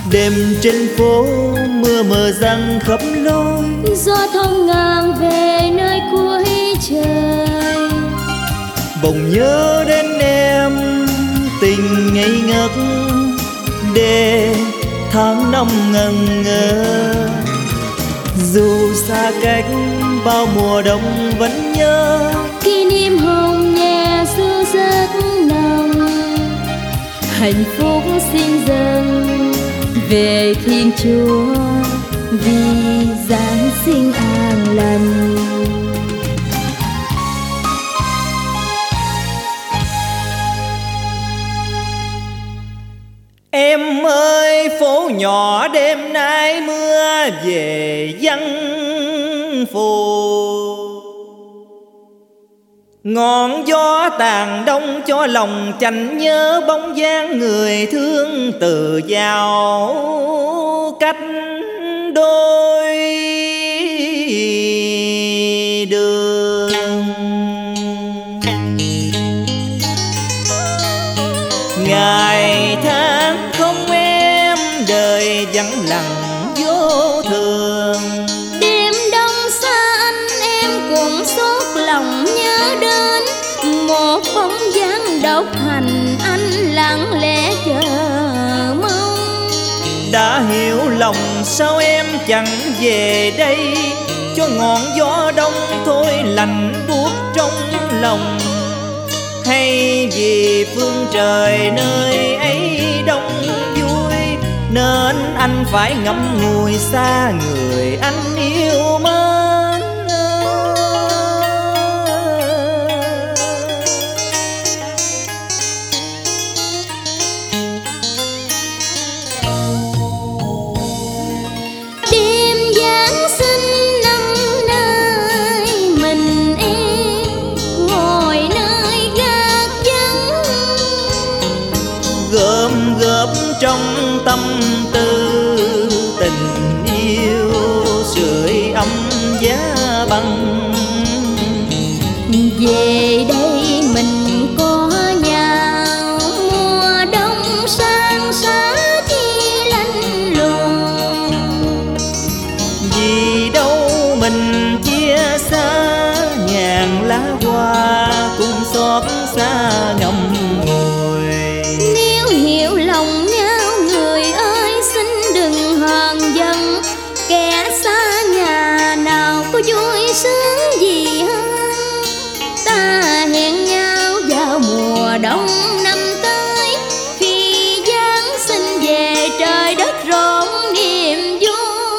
Đêm trên phố mưa mờ giăng khắp lối, gió thong ngang về nơi cuối trời. bỗng nhớ đến em, tình ngây ngất để tháng năm ngần ngơ. Dù xa cách bao mùa đông vẫn nhớ, Kỷ niệm hồng nhẹ xưa rất nồng. Hạnh phúc xin dâng về Thiên Chúa vì Giáng sinh an lành. em ơi phố nhỏ đêm nay mưa về vắng phù. Ngọn gió tàn đông cho lòng chạnh nhớ bóng dáng người thương từ giao cách đôi đường. Ngày tháng không em đời vắng lặng vô thường. Đêm đông xa anh em cũng xót lòng nhớ đến một bóng dáng độc hành anh lặng lẽ chờ mong. Đã hiểu lòng sao em chẳng về đây, cho ngọn gió đông thôi lạnh buốt trong lòng. Hay vì phương trời nơi ấy đông vui, nên anh phải ngậm ngùi xa người anh yêu mến. Đêm Giáng sinh năm nay mình em ngồi nơi gác vắng, Gom góp trong tâm tư tình yêu, sưởi ấm giá băng. về đây mình có nhau mùa đông sang giá chi lạnh lùng. Vì đâu mình chia xa, ngàn lá hoa cùng xót xa ngậm ngùi. Nếu hiểu lòng nhau người ơi xin đừng hờn giận, kẻ xa nhà nào có vui sướng gì hơn. Ta hẹn nhau vào mùa đông năm tới, khi Giáng sinh về trời đất rộn niềm vui.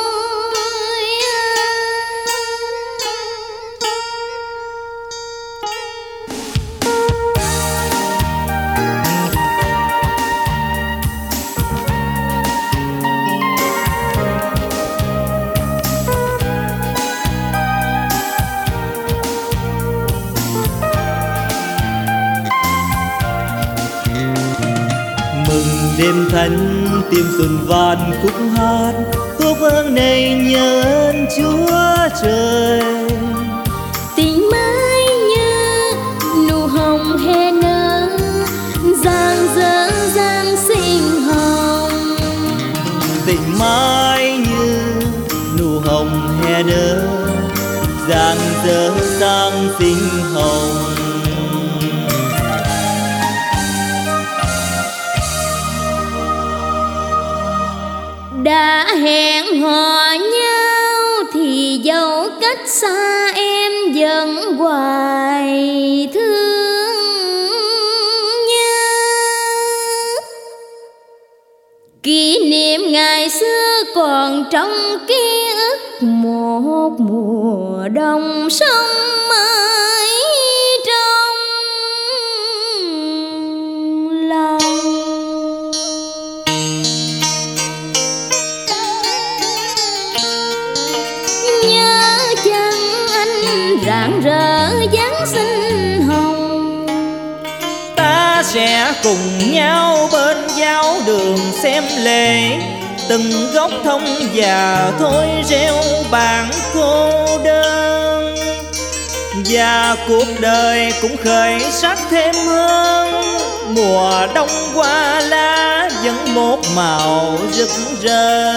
Mừng đêm thánh tim xuân vạn khúc hát, khúc ơn này nhớ ơn Chúa trời. Tình mới như nụ hồng hè nở, giang dở giang sinh hồng. Tình mai như nụ hồng hè nở, giang dở giang sinh hồng. Đã hẹn hò nhau thì dẫu cách xa em vẫn hoài thương nhớ. Kỷ niệm ngày xưa còn trong ký ức, một mùa đông sông mới trong lòng. Nhớ chăng anh rạng rỡ Giáng sinh hồng, Ta sẽ cùng nhau bên giáo đường xem lễ, từng góc thông và thôi reo bản cô đơn. Và cuộc đời cũng khởi sắc thêm hơn, mùa đông qua lá vẫn một màu rực rỡ.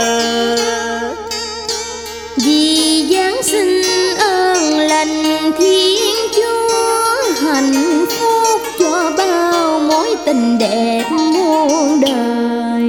Vì Giáng sinh ơn lành Thiên Chúa, hạnh phúc cho bao mối tình đẹp muôn đời.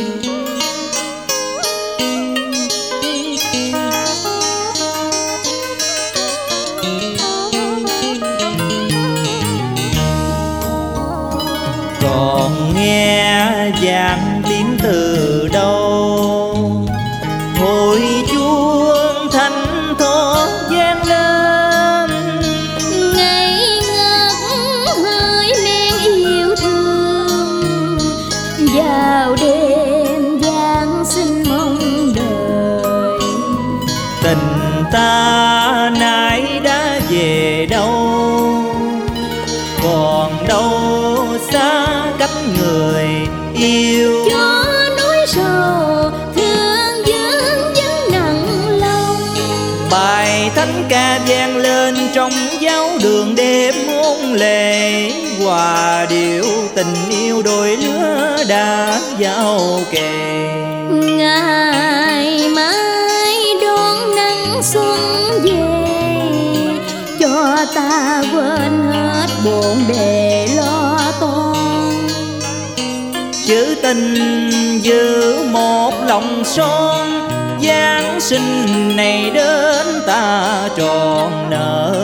Còn nghe vang tiếng từ đâu, hồi chuông thánh thót vang lên, Ngây ngất hơi men yêu thương, vào đêm Giáng sinh mong đời. tình ta nay đã về đâu, còn đâu xa cách người yêu. Cho nỗi sầu thương vẫn nặng lòng, Bài thánh ca vang lên trong giáo đường đêm hôn lễ, hòa điệu tình yêu đôi lứa đã giao kề. ngày mai đón nắng xuân về, cho ta quên hết bộn bề lo toan. Chữ tình giữ một lòng son, Giáng sinh này đến ta tròn nợ